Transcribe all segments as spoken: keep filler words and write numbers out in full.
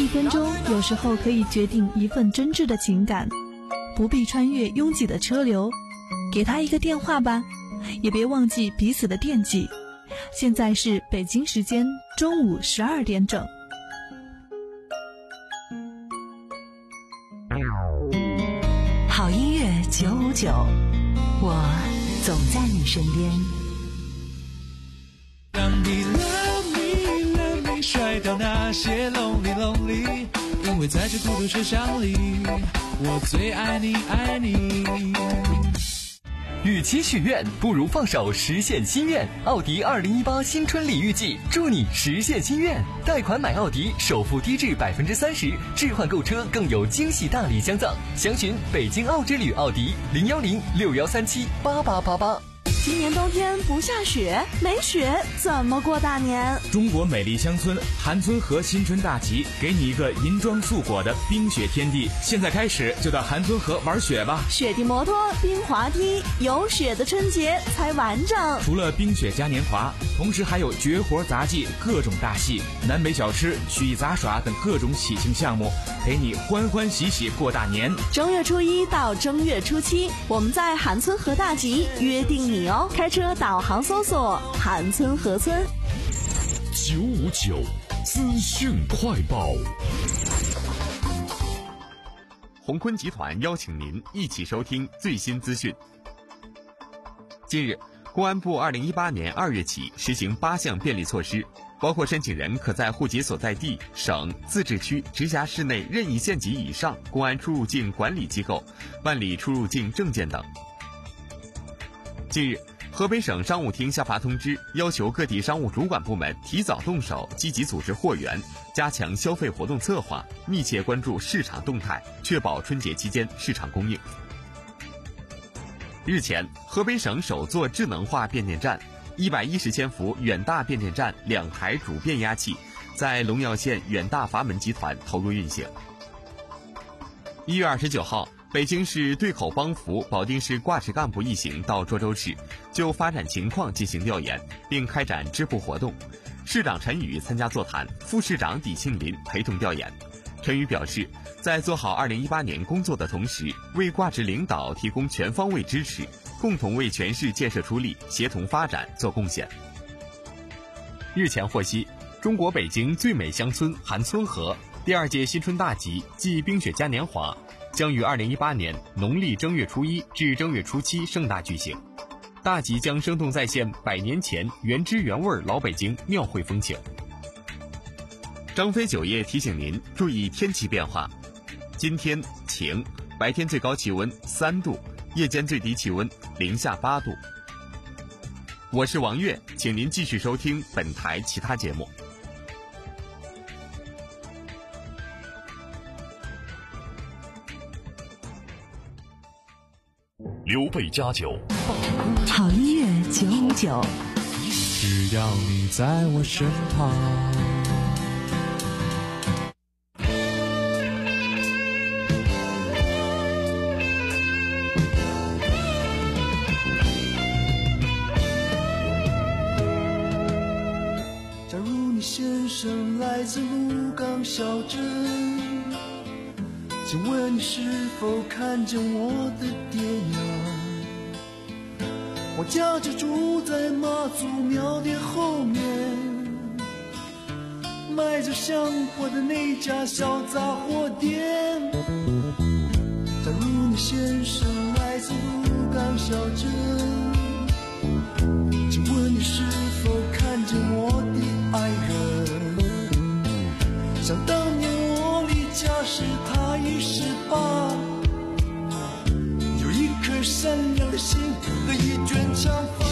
一分钟有时候可以决定一份真挚的情感，不必穿越拥挤的车流，给他一个电话吧，也别忘记彼此的惦记。现在是北京时间中午十二点整。 好音乐九五九，我总在你身边。 让你 love me love me 甩掉那些 lonely lonely， 因为在这孤独车厢里，我最爱你爱你。 与其许愿，不如放手实现心愿。奥迪二零一八新春礼遇季，祝你实现心愿。贷款买奥迪，首付低至百分之三十，置换购车更有惊喜大礼相赠。详询北京奥之旅奥迪零幺零六幺三七八八八八。 今年冬天不下雪，没雪怎么过大年？ 中国美丽乡村韩村河新春大集，给你一个银装素裹的冰雪天地。现在开始就到韩村河玩雪吧！ 雪地摩托、冰滑梯，有雪的春节才完整。 除了冰雪嘉年华，同时还有绝活杂技、各种大戏、南北小吃、曲艺杂耍等各种喜庆项目，陪你欢欢喜喜过大年。 正月初一到正月初七，我们在韩村河大集约定你哦。开车导航搜索韩村河村。 九五九资讯快报。 鸿坤集团邀请您一起收听最新资讯。近日，公安部二零一八年二月起实行八项便利措施，包括申请人可在户籍所在地、省、自治区、直辖市内任意县级以上公安出入境管理机构办理出入境证件等。近日，河北省商务厅下发通知，要求各地商务主管部门提早动手，积极组织货源，加强消费活动策划，密切关注市场动态，确保春节期间市场供应。日前，河北省首座智能化变电站一百一十千伏远大变电站两台主变压器在龙耀县远大阀门集团投入运行。一月二十九号，北京市对口帮扶保定市挂职干部一行到涿州市，就发展情况进行调研，并开展支部活动。市长陈宇参加座谈，副市长李庆林陪同调研。陈宇表示，在做好二零一八年工作的同时，为挂职领导提供全方位支持，共同为全市建设出力、协同发展做贡献。日前获悉，中国北京最美乡村韩村河第二届新春大集暨冰雪嘉年华将于二零一八年农历正月初一至正月初七盛大举行。大集将生动再现百年前原汁原味老北京庙会风情。张飞酒业提醒您注意天气变化，今天晴，白天最高气温三度，夜间最低气温零下八度。我是王悦，请您继续收听本台其他节目。 刘备家酒， 好音乐九五九， 只要你在我身旁。 假如你先生来自鹿港小镇，请问你是否看见我的爹娘？我家就住在妈祖庙的后面，卖着香火的那家小杂货店。假如你先生来自鹿港小镇，请问你是否看见我的爱人？想当年我离家时他已十八，有一颗善良的心和一卷长发。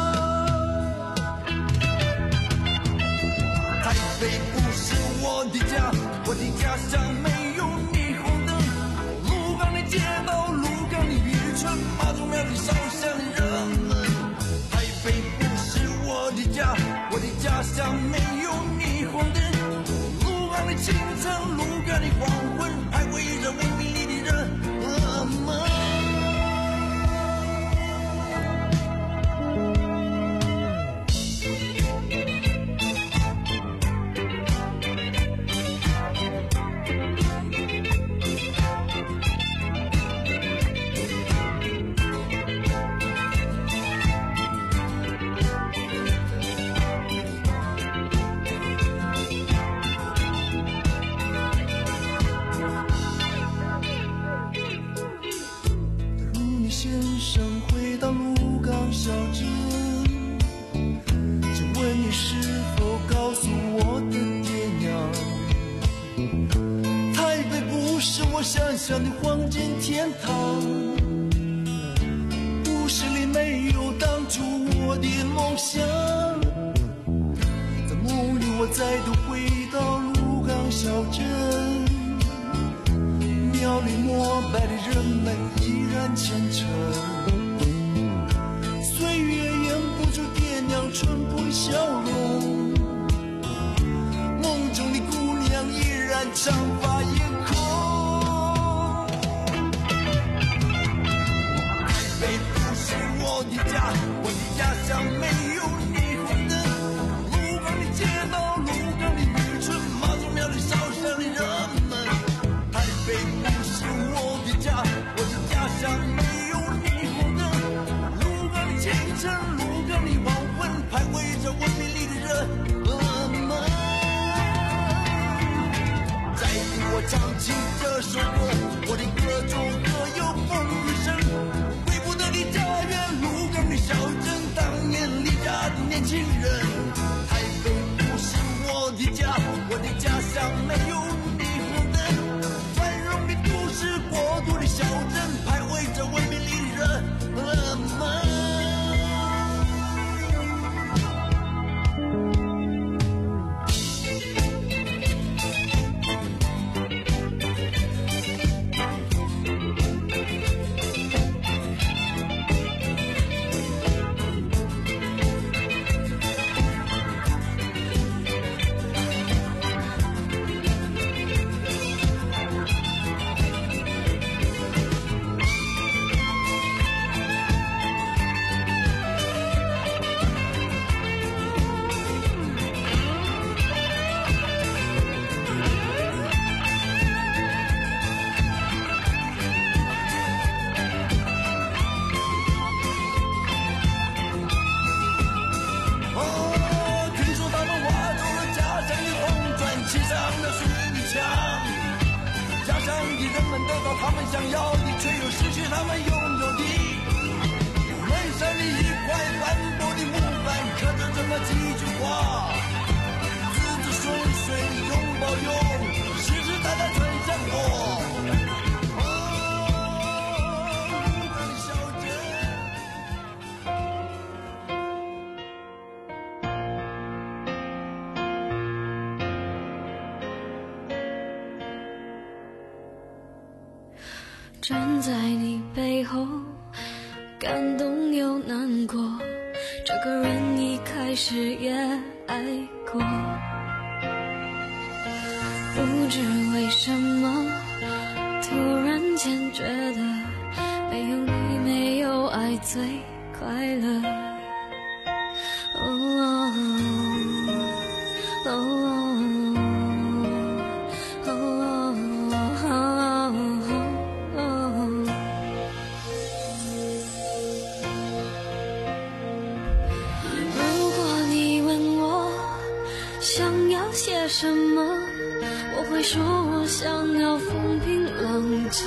台北不是我的家，我的家乡没有霓虹灯。鹿港的街道，鹿港的渔村，妈祖庙里烧香的人们。台北不是我的家，我的家乡没有霓虹灯。鹿港的清晨，鹿港的黄昏，还围着为名利的人们。 想象的黄金天堂。故事里没有当初我的梦想，在梦里我再度回到鹿港小镇，庙里膜拜的人们依然虔诚，岁月掩不住爹娘淳朴的笑容，梦中的姑娘依然长发艳空。台北不是我的家，我的家乡没有霓虹灯，鹿港的街道，鹿港的渔村，妈祖庙里烧香的人们。台北不是我的家，我的家乡没有霓虹灯，鹿港的清晨，鹿港的黄昏，徘徊着我美丽的人们。再听我唱起这首歌，我的歌中歌有风雨声，回不得的家园，鹿港的小镇，当年离家的年轻人。台北不是我的家，我的家乡没有霓虹灯，繁荣的都市，国度的小镇，徘徊着为美丽的人们。他们想要的，却又失去他们拥有的。门上的一块斑驳的木板，刻着这么几句话：子子顺遂，永保佑，世世代代传香火。 站在你背后，感动又难过，这个人一开始也爱过，不知为什么突然间觉得没有你没有爱最快乐。哦哦哦哦写什么？我会说我想要风平浪静，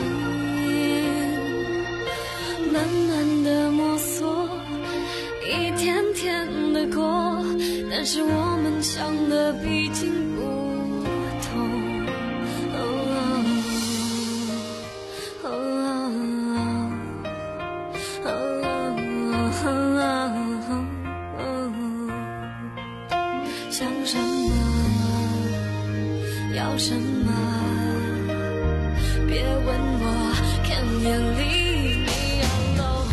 慢慢的摸索，一天天的过，但是我们想的毕竟不同。哦哦哦哦，想什么？要什么？别问我，看眼里你要露。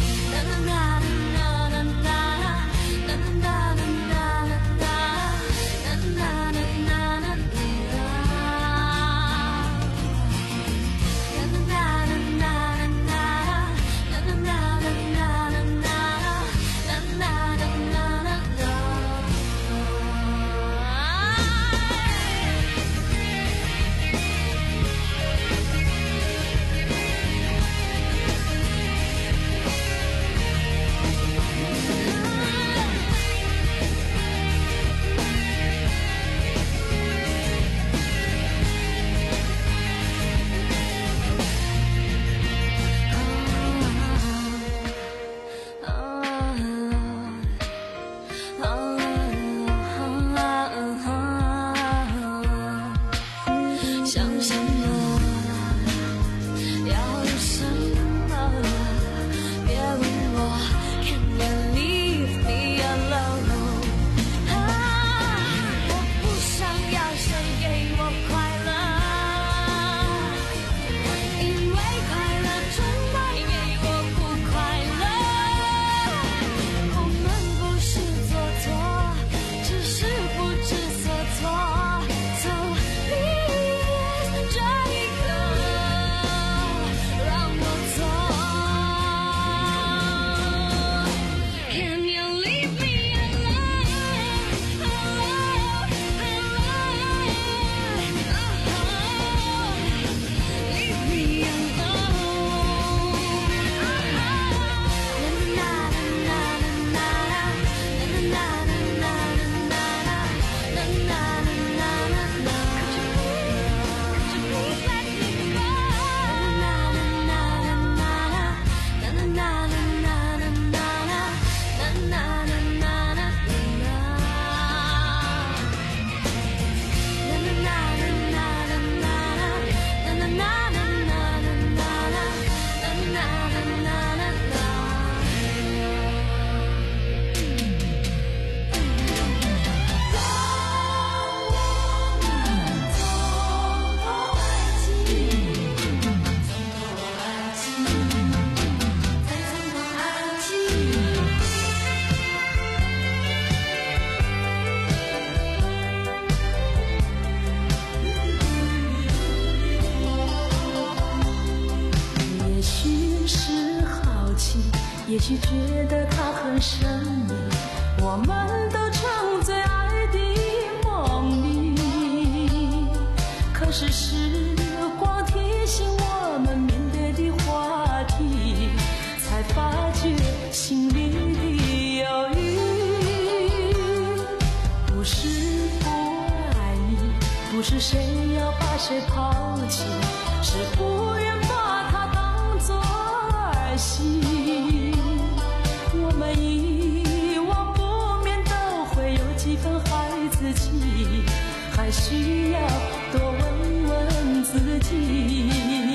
许觉得它很神秘，我们都沉醉爱的梦里。可是时光提醒我们面对的话题，才发觉心里的犹豫。不是不爱你，不是谁要把谁抛弃，是不愿把它当作儿戏。我们一往不免都会有几分孩子气，还需要多问问自己，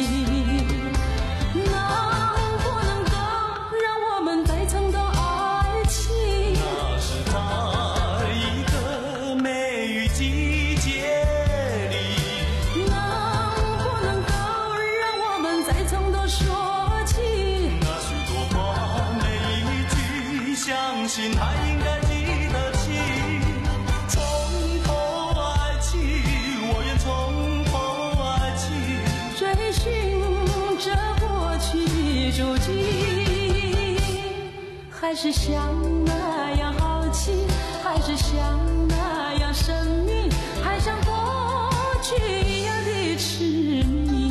能不能够让我们再尝到爱情？ 那是在一个梅雨季节里， 能不能够让我们再尝到说起那许多话每一句，相信还应该记得起。从头爱起，我愿从头爱起， 追寻着过去的足迹，还是像那样好奇，还是像那样神秘，还像过去一样的痴迷。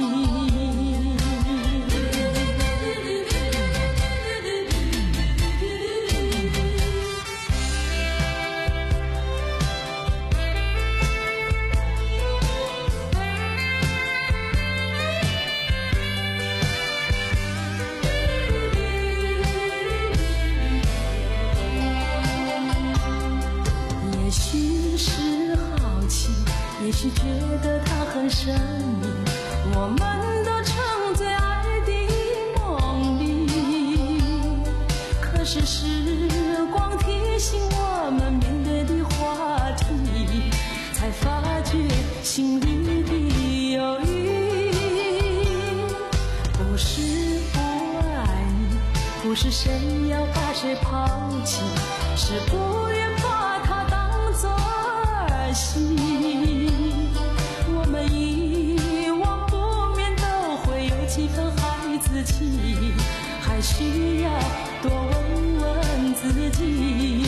也许是好奇，也许觉得它很神秘，我们都沉醉爱的梦里。可是时光提醒我们面对的话题，才发觉心里的犹豫。不是不爱你，不是谁要把谁抛弃，是不愿把它当作儿戏。我们一往不免都会有几分孩子气，还需要多问问自己，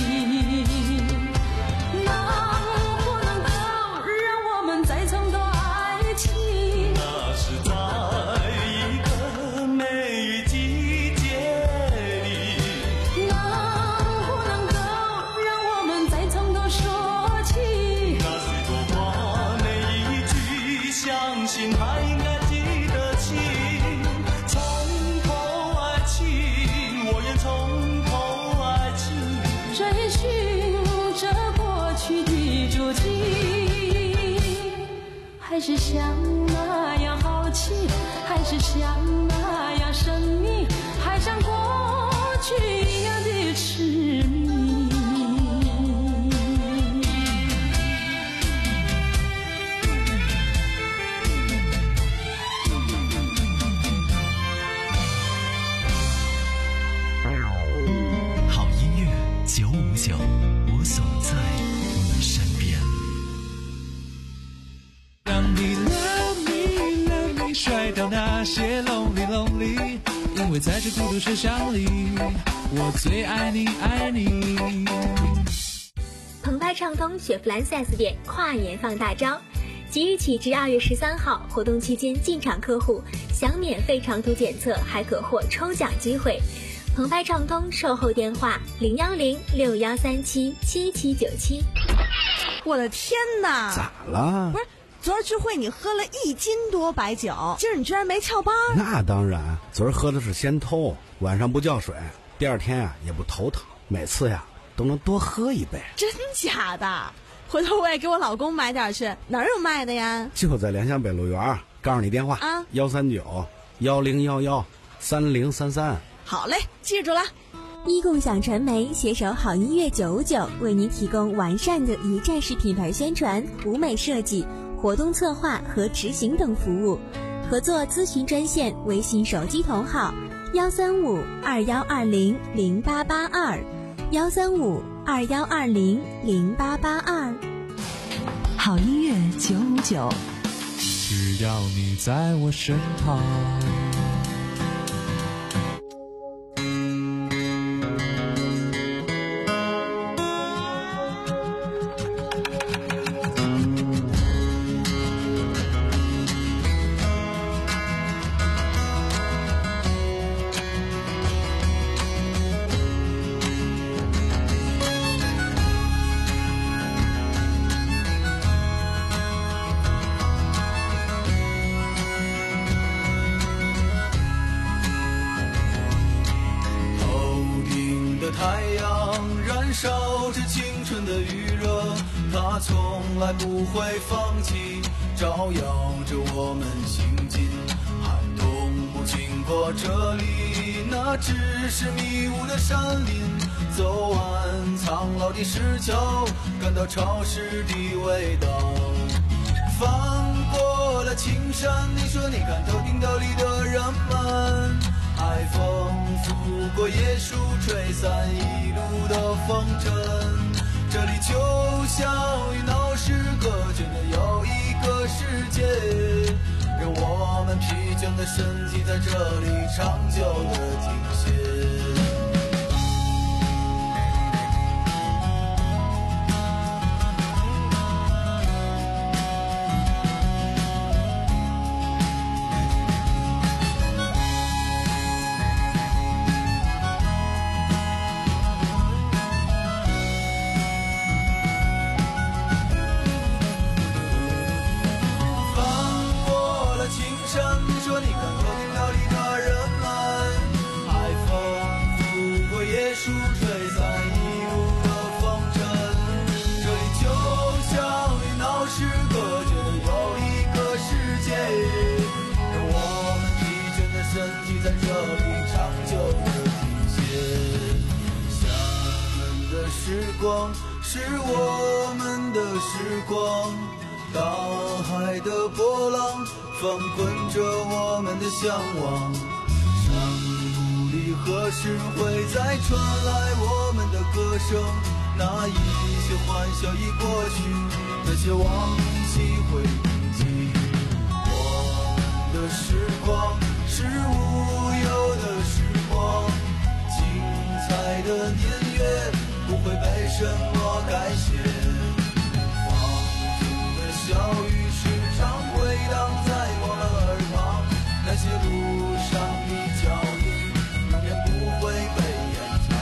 能不能够让我们再尝到爱情？ 那是在一个梅雨季节里， 能不能够让我们再尝到说起那许多话每一句，相信还应该记得起。从头爱起，我愿从头爱起， 追寻着过去的足迹，还是像那样好奇，还是像那样神秘，还像过去一样的痴迷。 好音乐九五九，我总在你身边。 让你 love me love me 甩掉那些 lonely lonely， 因为在这孤独车厢里，我最爱你爱你。 澎湃畅通雪佛兰 四 S 店跨年放大招，即日起至二月十三号，活动期间进场客户享免费长途检测，还可获抽奖机会。澎湃畅通售后电话零幺零六幺三七七七九七。 我的天哪！ 咋了？ 不是，昨儿聚会你喝了一斤多白酒，今儿你居然没翘班？ 那当然，昨儿喝的是先偷，晚上不叫水，第二天呀、啊、也不头疼，每次呀都能多喝一杯。 真假的？回头我也给我老公买点去，哪儿有卖的呀？ 就在联想北路园，告诉你电话啊， 幺三九幺零幺幺三零三三。 好嘞，记住了。 一共享传媒携手好音乐九五九，为您提供完善的一站式品牌宣传、舞美设计、活动策划和执行等服务。合作咨询专线：微信手机同号幺三五二幺二零零八八二，幺三五二幺二零零八八二。 好音乐九五九， 只要你在我身旁。 的余热，它从来不会放弃，照耀着我们行进。寒冬不经过这里，那只是迷雾的山林。走完苍老的石桥，感到潮湿的味道。翻过了青山，你说你看头顶斗笠的人们，海风拂过椰树，吹散一路的风尘。这里就像与闹市隔绝的又一个世界，让我们疲倦的身体在这里长久的停歇。时光是我们的时光，大海的波浪翻滚着我们的向往。山谷里何时会再传来我们的歌声？那一些欢笑已过去，那些往昔会铭记。我们的时光是无忧的时光，精彩的年月不会被什么改写，放纵的小雨时常回荡在我们耳旁，那些路上的脚印永远不会被掩藏。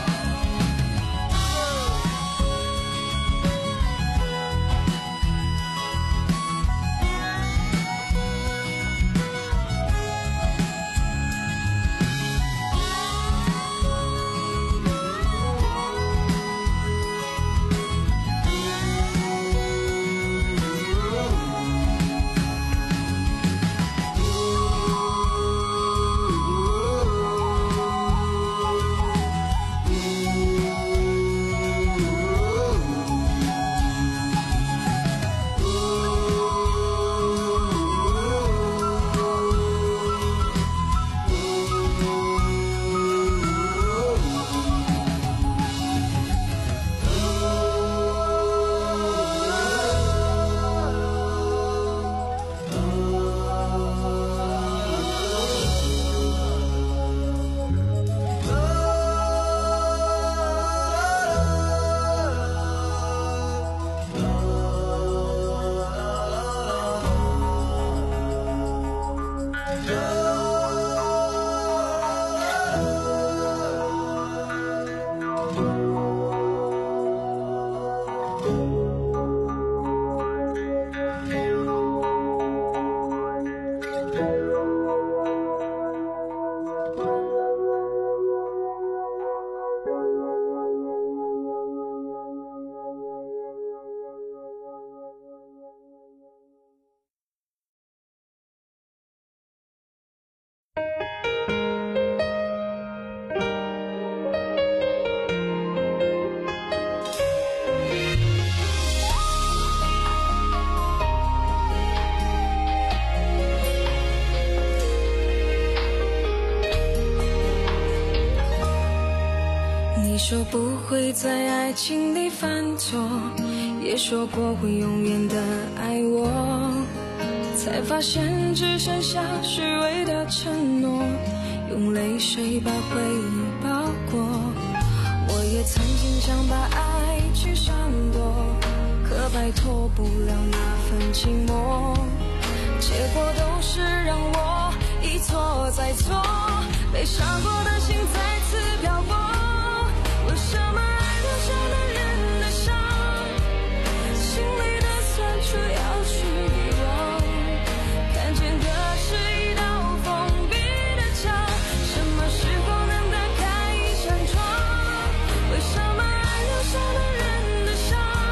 你说不会在爱情里犯错，也说过会永远的爱我，才发现只剩下虚伪的承诺，用泪水把回忆包裹。我也曾经想把爱去闪躲，可摆脱不了那份寂寞，结果都是让我一错再错，被伤过的心再次漂泊。为什么爱留下了人的伤，心里的酸楚要去遗忘，看见的是一道封闭的墙，什么时候能打开一扇窗？为什么爱留下了人的伤，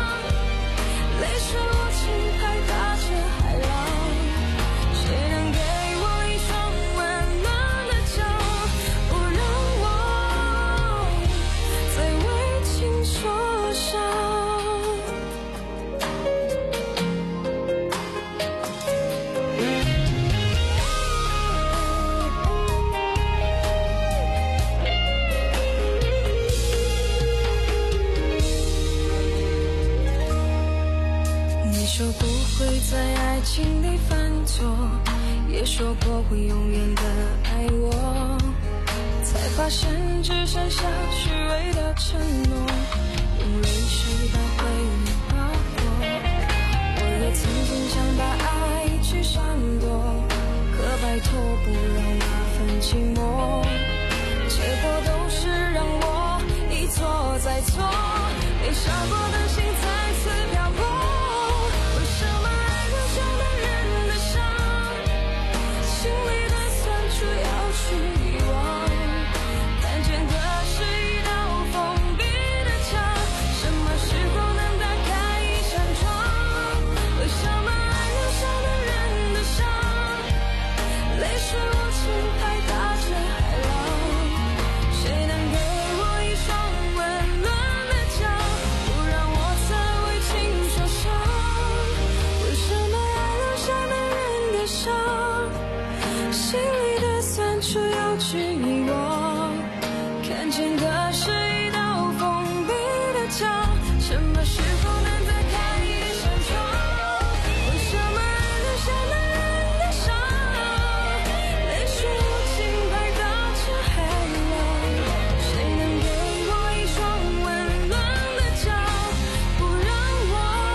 在爱情里犯错，也说过会永远的爱我，才发现只剩下虚伪的承诺，用泪水把回忆划过。我也曾经想把爱去闪躲，可拜托不让那份寂寞，结果都是让我一错再错，没伤过的心再次漂泊。为什么爱留下的人的伤，心里的酸楚要去遗忘，看见的是一道封闭的墙，什么时候能打开一扇窗？为什么爱留下的人的伤，泪水无情拍打着海浪，谁能给我一双温暖的脚，不让我再为情受伤？为什么爱留下的人的伤，心里的酸楚要去遗忘，看见的是一道封闭的墙，什么时候能再开一扇窗？为什么爱留下的人的伤，泪水无情拍打着海浪，谁能给我一双温暖的脚，不让我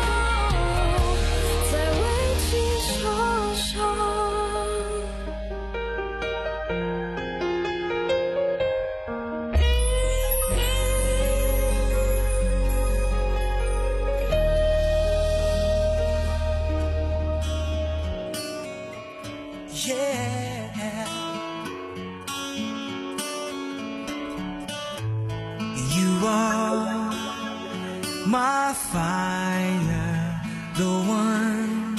再为情受伤？ Yeah, you are my fire, the one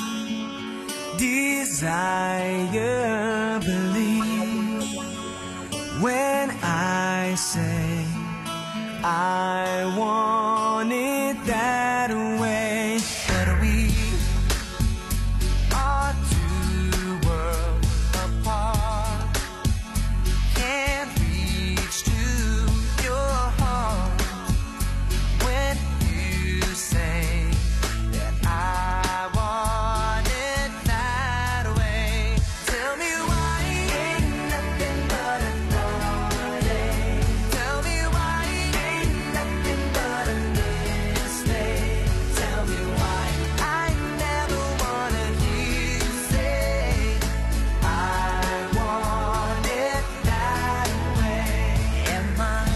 desire. Believe when I say I want it that way, but we are two worlds apart, can't reach to your heart when you say that I want it that way. Tell me why ain't nothing but a heartache. Tell me why ain't nothing but a mistake. Tell me why I never wanna hear you say I want it that way. Am I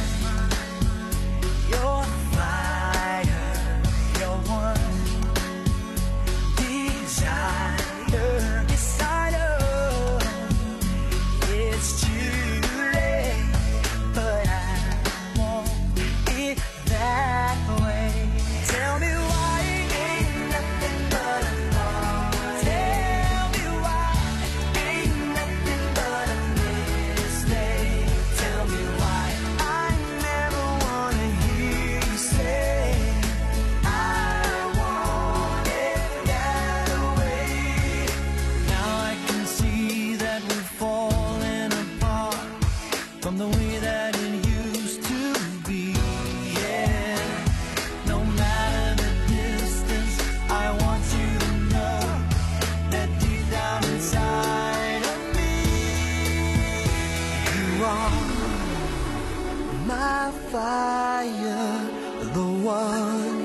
your fire, your one desire? Yes, I know it's too late, but I want it that way. Tell me why ain't nothing but a heart. Tell me why ain't nothing but a mistake. Tell me why I never wanna hear you say I want it that way. Now I can see that we're falling apart from the way that it used to be. Yeah, no matter the distance, I want you to know that deep down inside of me, you are my fire, the one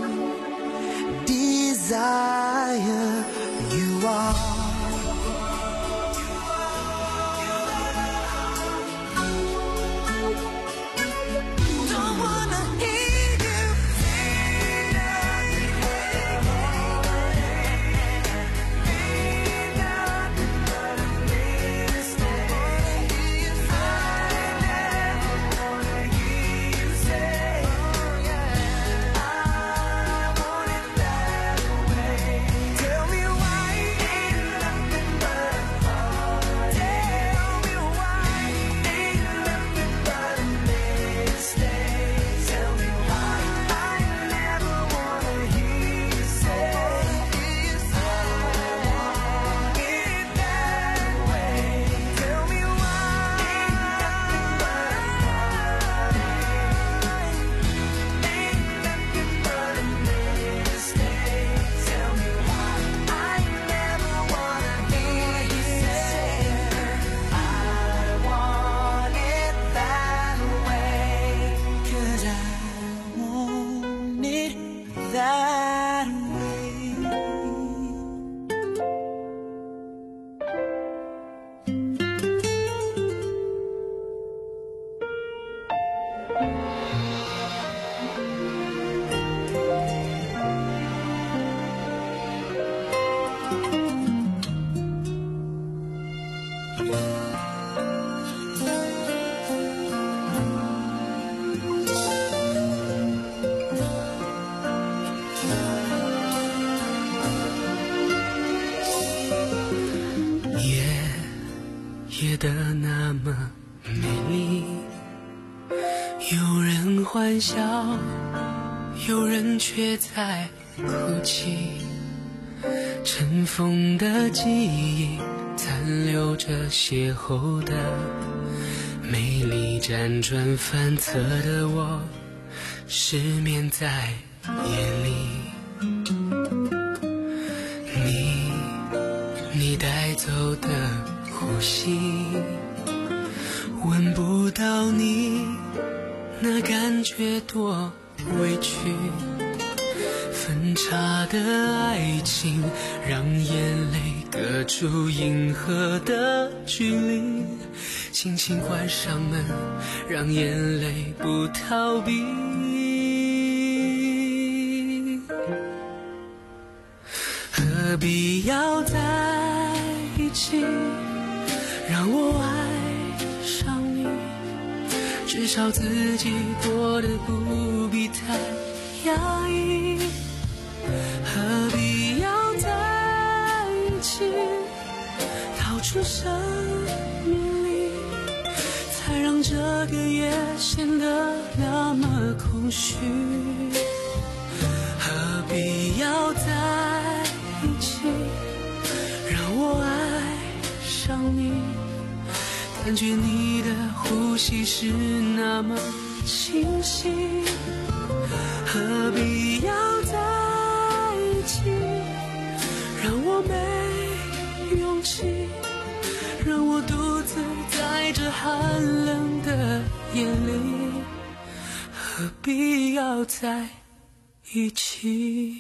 desire. You are. Don't wanna hear you say nothing but a mistake. I never wanna hear you say I want it that way. Tell me why ain't 觉得那么美丽。有人欢笑，有人却在哭泣，尘封的记忆残留着邂逅的美丽，辗转反侧的我失眠在夜里。你你带走的呼吸，闻不到你那感觉多委屈。分岔的爱情让眼泪隔出银河的距离，轻轻关上门，让眼泪不逃避。何必要在一起，让我爱上你，至少自己过得不必太压抑。何必要在一起，逃出生命里，才让这个夜显得那么空虚。何必要在一起，让我爱上你，感觉你的呼吸是那么清晰。何必要在一起，让我没勇气，让我独自在这寒冷的夜里。何必要在一起？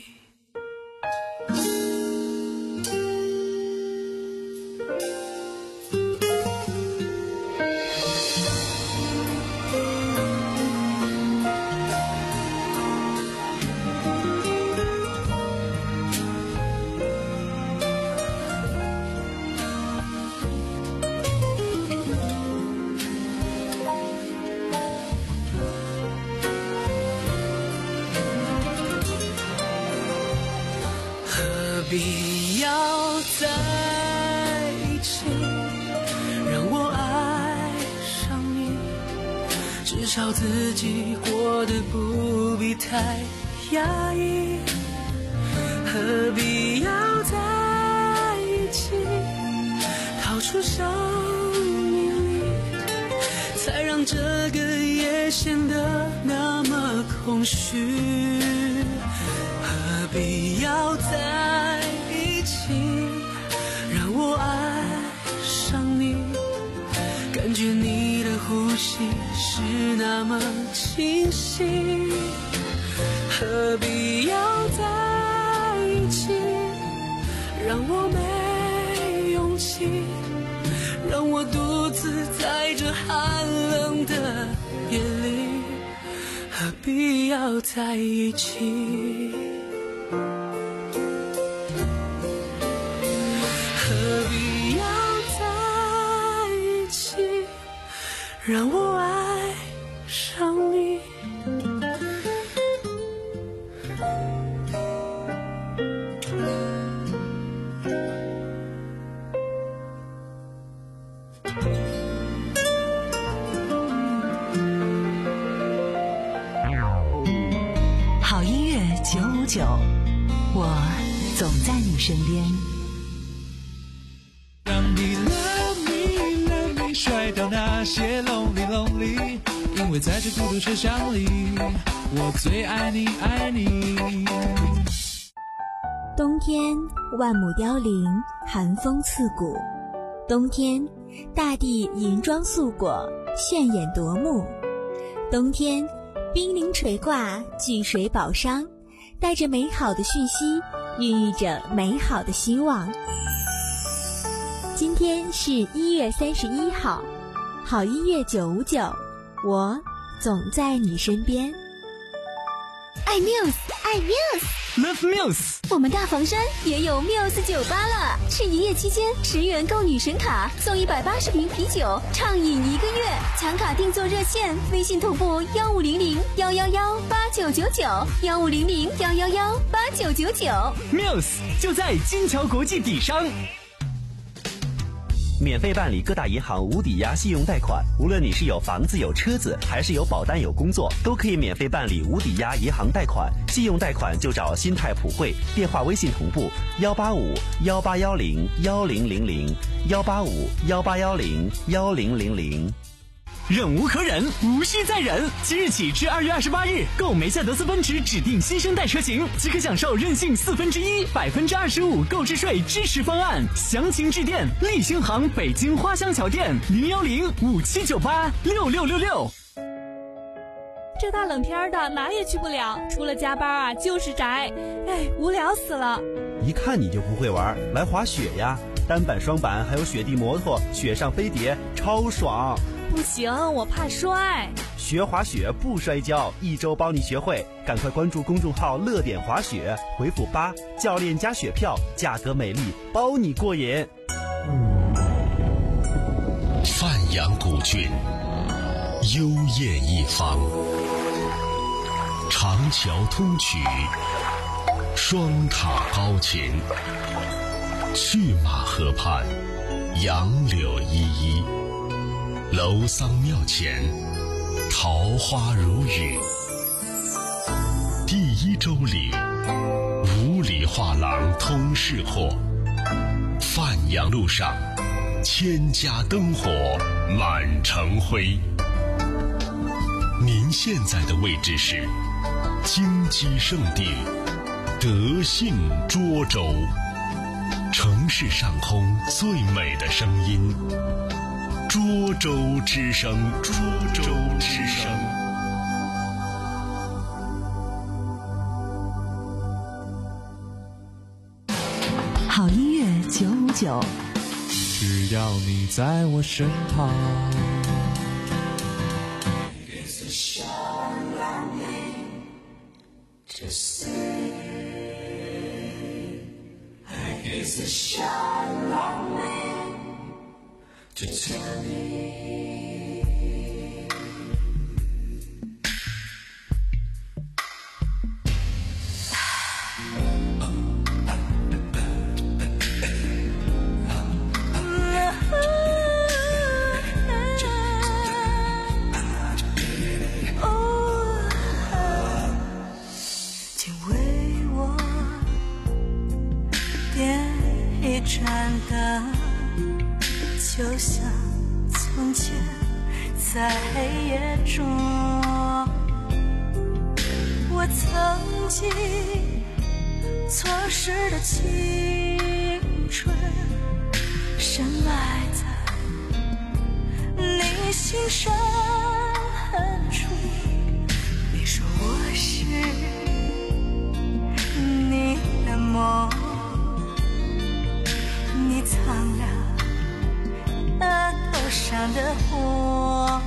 何必要在一起，让我爱上你，至少自己过得不必太压抑。何必要在一起，逃出生命里，才让这个夜显得那么空虚。何必要在一起，让我爱上你，感觉你的呼吸是那么清晰。何必要在一起，让我没勇气，让我独自在这寒冷的夜里。何必要在一起，何必要在一起，让我爱上你。 好音乐九五九，我总在你身边。 让你 love me love me 甩掉那些 lonely lonely， 因为在这孤独车厢里，我最爱你爱你。 冬天万亩凋零，寒风刺骨。冬天大地银装素裹，炫眼夺目。冬天冰凌垂挂，聚水宝商，带着美好的讯息，孕育着美好的希望。今天是一月三十一号，好音乐九五九，我总在你身边。 爱 Muse， 爱 Muse，Love Muse。 我们大房山也有 Muse 酒吧了，是营业期间十元购女神卡，送一百八十瓶啤酒，畅饮一个月。抢卡订座热线：微信同步幺五零零幺幺幺八九九九，幺五零零幺幺幺八九九九。 Muse 就在金桥国际底商。 免费办理各大银行无抵押信用贷款。无论你是有房子有车子，还是有保单有工作，都可以免费办理无抵押银行贷款。信用贷款就找新泰普惠，电话微信同步幺八五幺八幺零幺零零零幺八五幺八幺零幺零零零。 忍无可忍，无需再忍。即日起至二月二十八日，购梅赛德斯奔驰指定新生代车型，即可享受任性四分之一、百分之二十五购置税支持方案。详情致电立新行北京花乡桥店零幺零五七九八六六六六。 这大冷天的哪也去不了，除了加班啊就是宅，哎，无聊死了。 一看你就不会玩，来滑雪呀！单板、双板还有雪地摩托、雪上飞碟，超爽。 不行，我怕摔。 学滑雪不摔跤，一周帮你学会。赶快关注公众号乐点滑雪，回复八教练加雪票，价格美丽，包你过瘾。 范阳古郡，幽艳一方，长桥通衢，双塔高擎，去马河畔，杨柳依依。楼桑庙前，桃花如雨。第一周里，五里画廊通市货。范阳路上，千家灯火满城辉。您现在的位置是金鸡圣地德信涿州，城市上空最美的声音。涿州之声，涿州之声。 好音乐九五九， 只要你在我身旁。 To tell me 请为我点一盏灯，就像从前在黑夜中，我曾经错失的青春，深埋在你心深处。你说我是你的梦，你藏了额头上的火，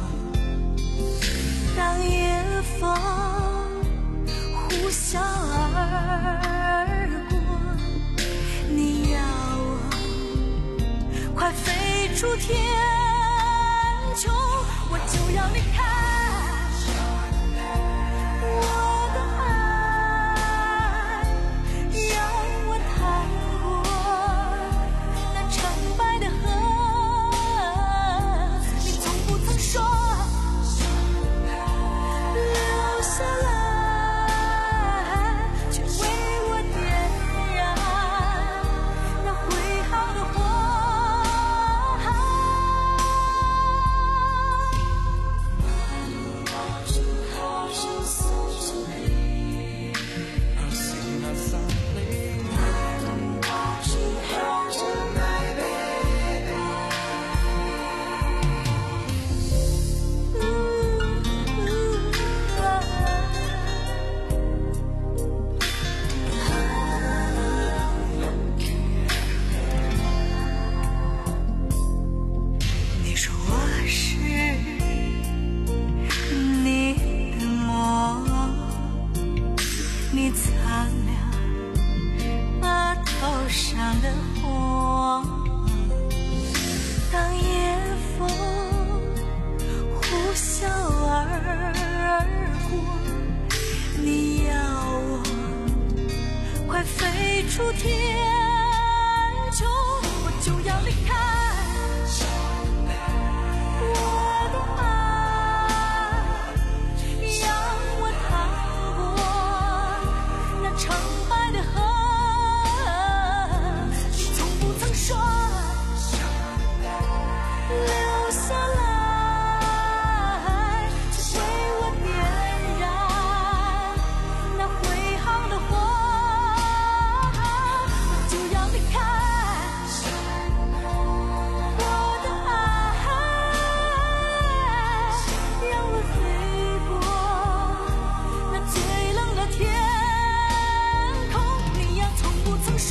当夜风呼啸而过，你要我快飞出天穹，我就要你看我的爱，要我踏过那长白的河，说留下来，却为我点燃那挥毫的火。 说，留下来，只为我点燃那辉煌的火，就要离开。我的爱让我飞过那最冷的天空，你呀从不曾说，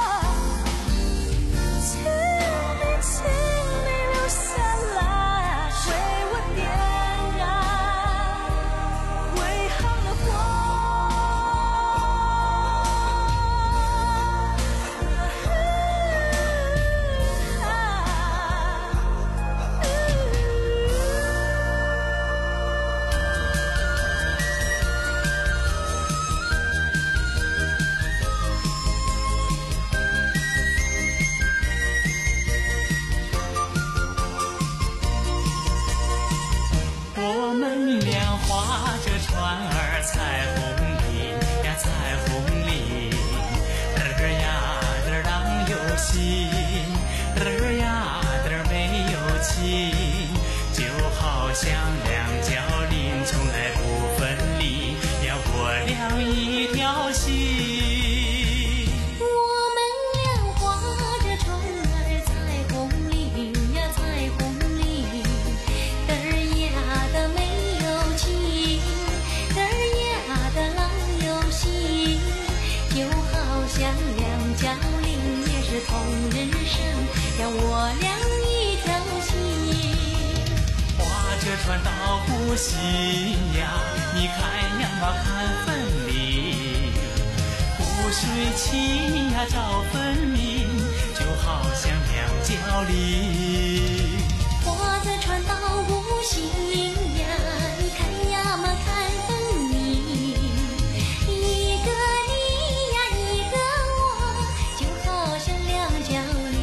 请你请你留下来，为我点燃辉煌的火。 我们俩划着船儿彩虹里呀彩虹里，嘚儿呀嘚儿浪有心，嘚儿呀嘚儿没有情，就好像两角林从来不分离呀，我俩一条心。 我们俩划着船儿彩虹里呀彩虹里，嘚儿呀的没有情，嘚儿呀的浪有心，就好像两角林也是同人生，让我俩一条心。 划着船到湖心呀，你看呀嘛看分明，湖水清呀照分明，就好像两角林。 划着船到湖心呀，你看呀嘛看分明，一个你呀一个我，就好像两角林。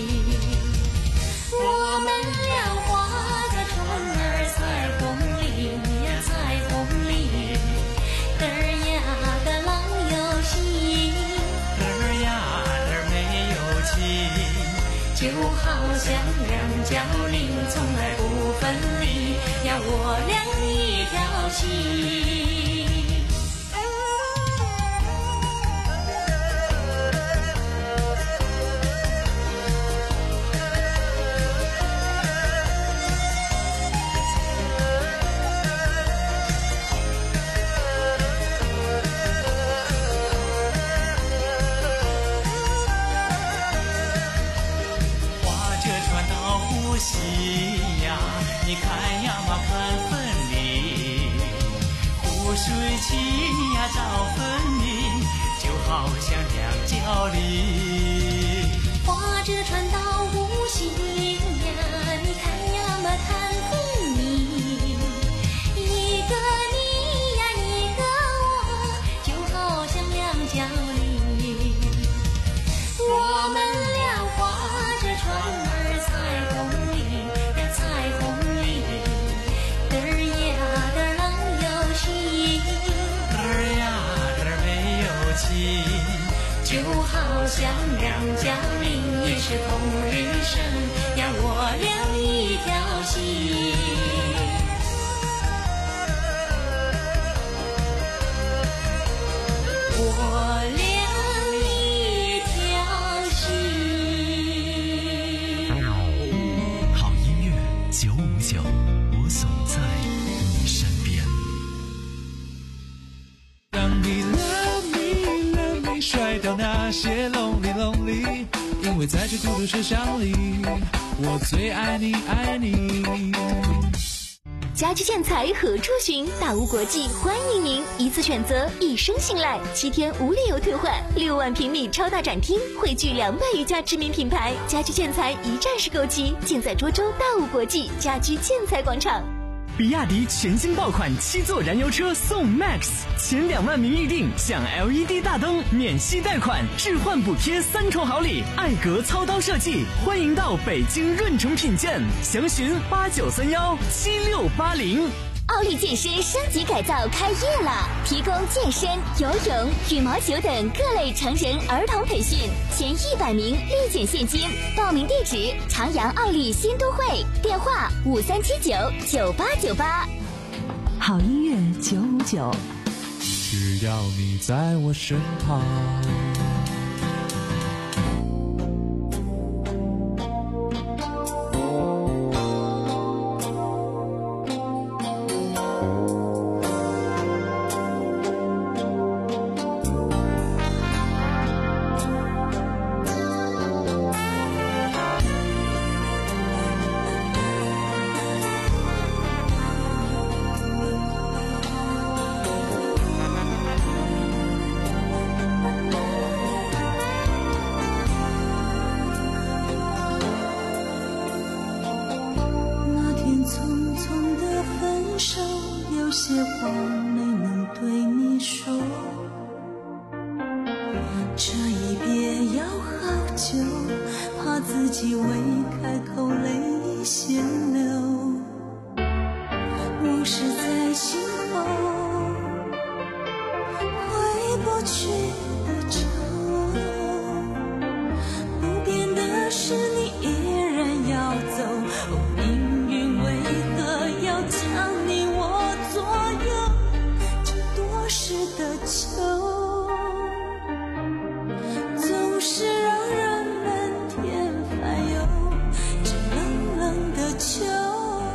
我们俩划着船儿彩虹里呀彩虹里，嘚儿呀的浪有心， 嘚儿呀嘚儿没有情， 就好像两角林从来不分离呀，我俩一条心。 划着船到湖心呀，你看呀嘛看分明，湖水清呀照分明，就好像两角林。 划着船到湖心呀，你看呀嘛看分明，一个你呀一个我，就好像两角林。我们俩划着船儿彩虹里呀彩虹里，嘚儿呀嘚儿浪有心， 嘚儿呀嘚儿没有情， 就好像两角林也是同人生呀，我俩一条心。我俩一条心。 好音乐九五九，我总在你身边。 当你 love me love me 甩掉那些 lonely lonely， 因为在这孤独车厢里，我最爱你爱你。 家居建材何处寻？大屋国际欢迎您，一次选择，一生信赖，七天无理由退换，六万平米超大展厅，汇聚两百余家知名品牌，家居建材一站式购齐，尽在涿州大屋国际家居建材广场。 比亚迪全新爆款七座燃油车送 Max， 前两万名预定享 L E D 大灯，免息贷款，置换补贴三重好礼，艾格操刀设计，欢迎到北京润城品鉴，详询八九三幺七六八零。 奥奥利健身升级改造开业了，提供健身、游泳、羽毛球等各类成人儿童培训，前一百名立减现金。报名地址：长阳奥利新都会，电话五三七九九八九八。 好音乐九五九， 只要你在我身旁。 秋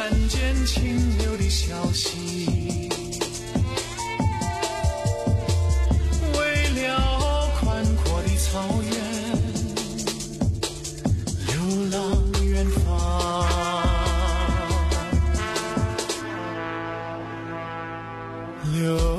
山间清流的消息，为了宽阔的草原，流浪远方。流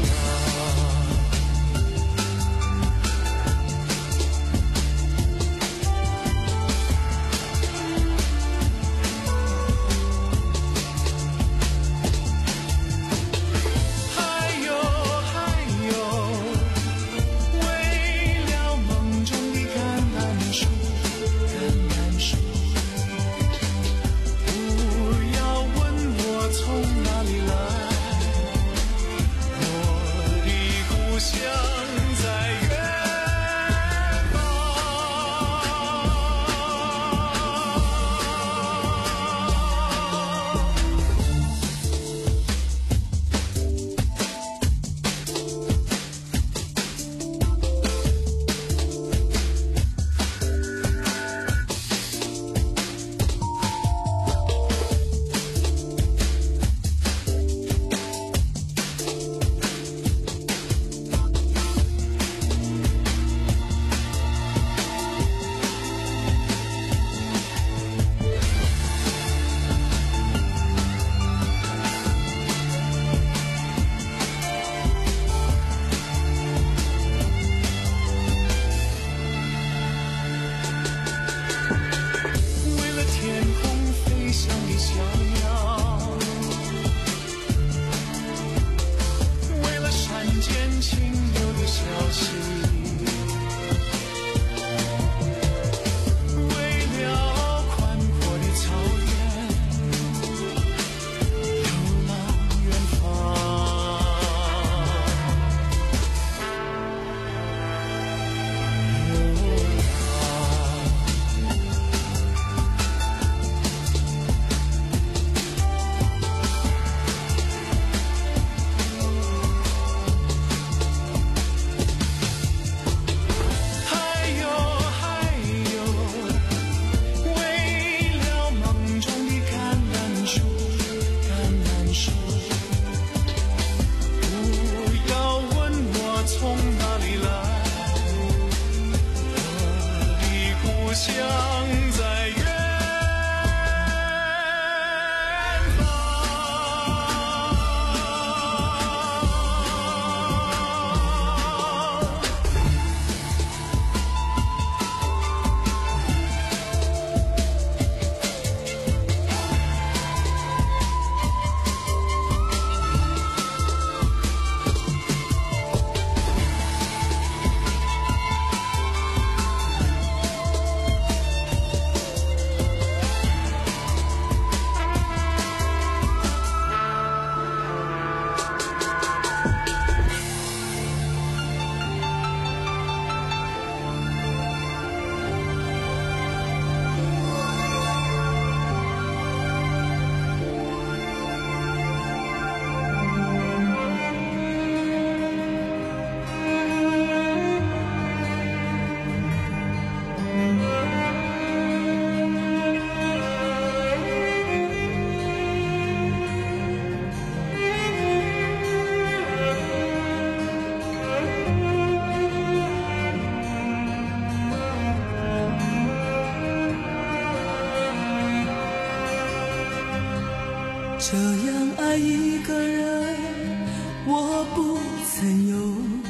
这样爱一个人，我不曾有，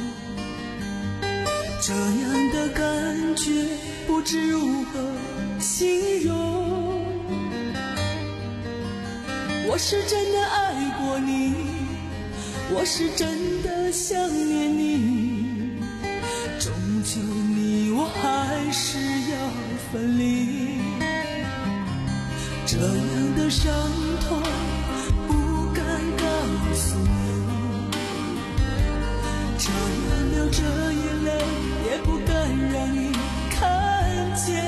这样的感觉不知如何形容。我是真的爱过你，我是真的想念你，终究你我还是要分离。这样的伤痛不敢告诉你，这样流着眼泪也不敢让你看见。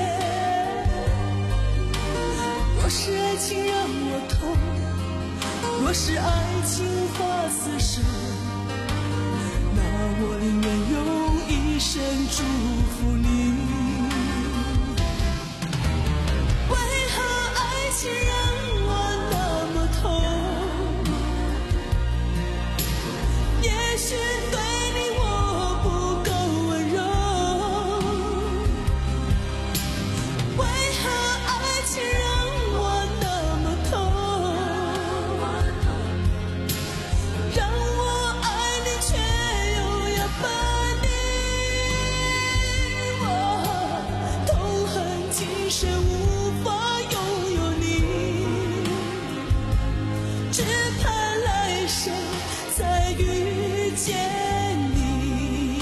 若是爱情让我痛，若是爱情无法厮守，那我宁愿用一生祝福你。为何爱情让我那遇见你。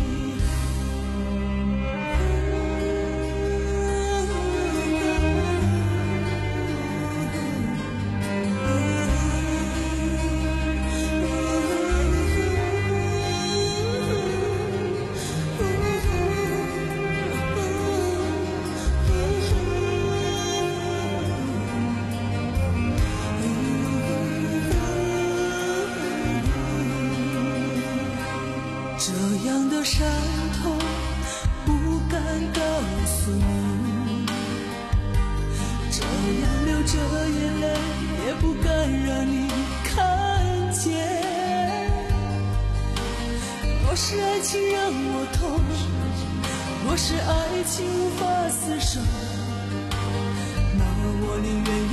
这样的伤痛不敢告诉你，这样流着眼泪也不敢让你看见。若是爱情让我痛，若是爱情无法厮守，那我宁愿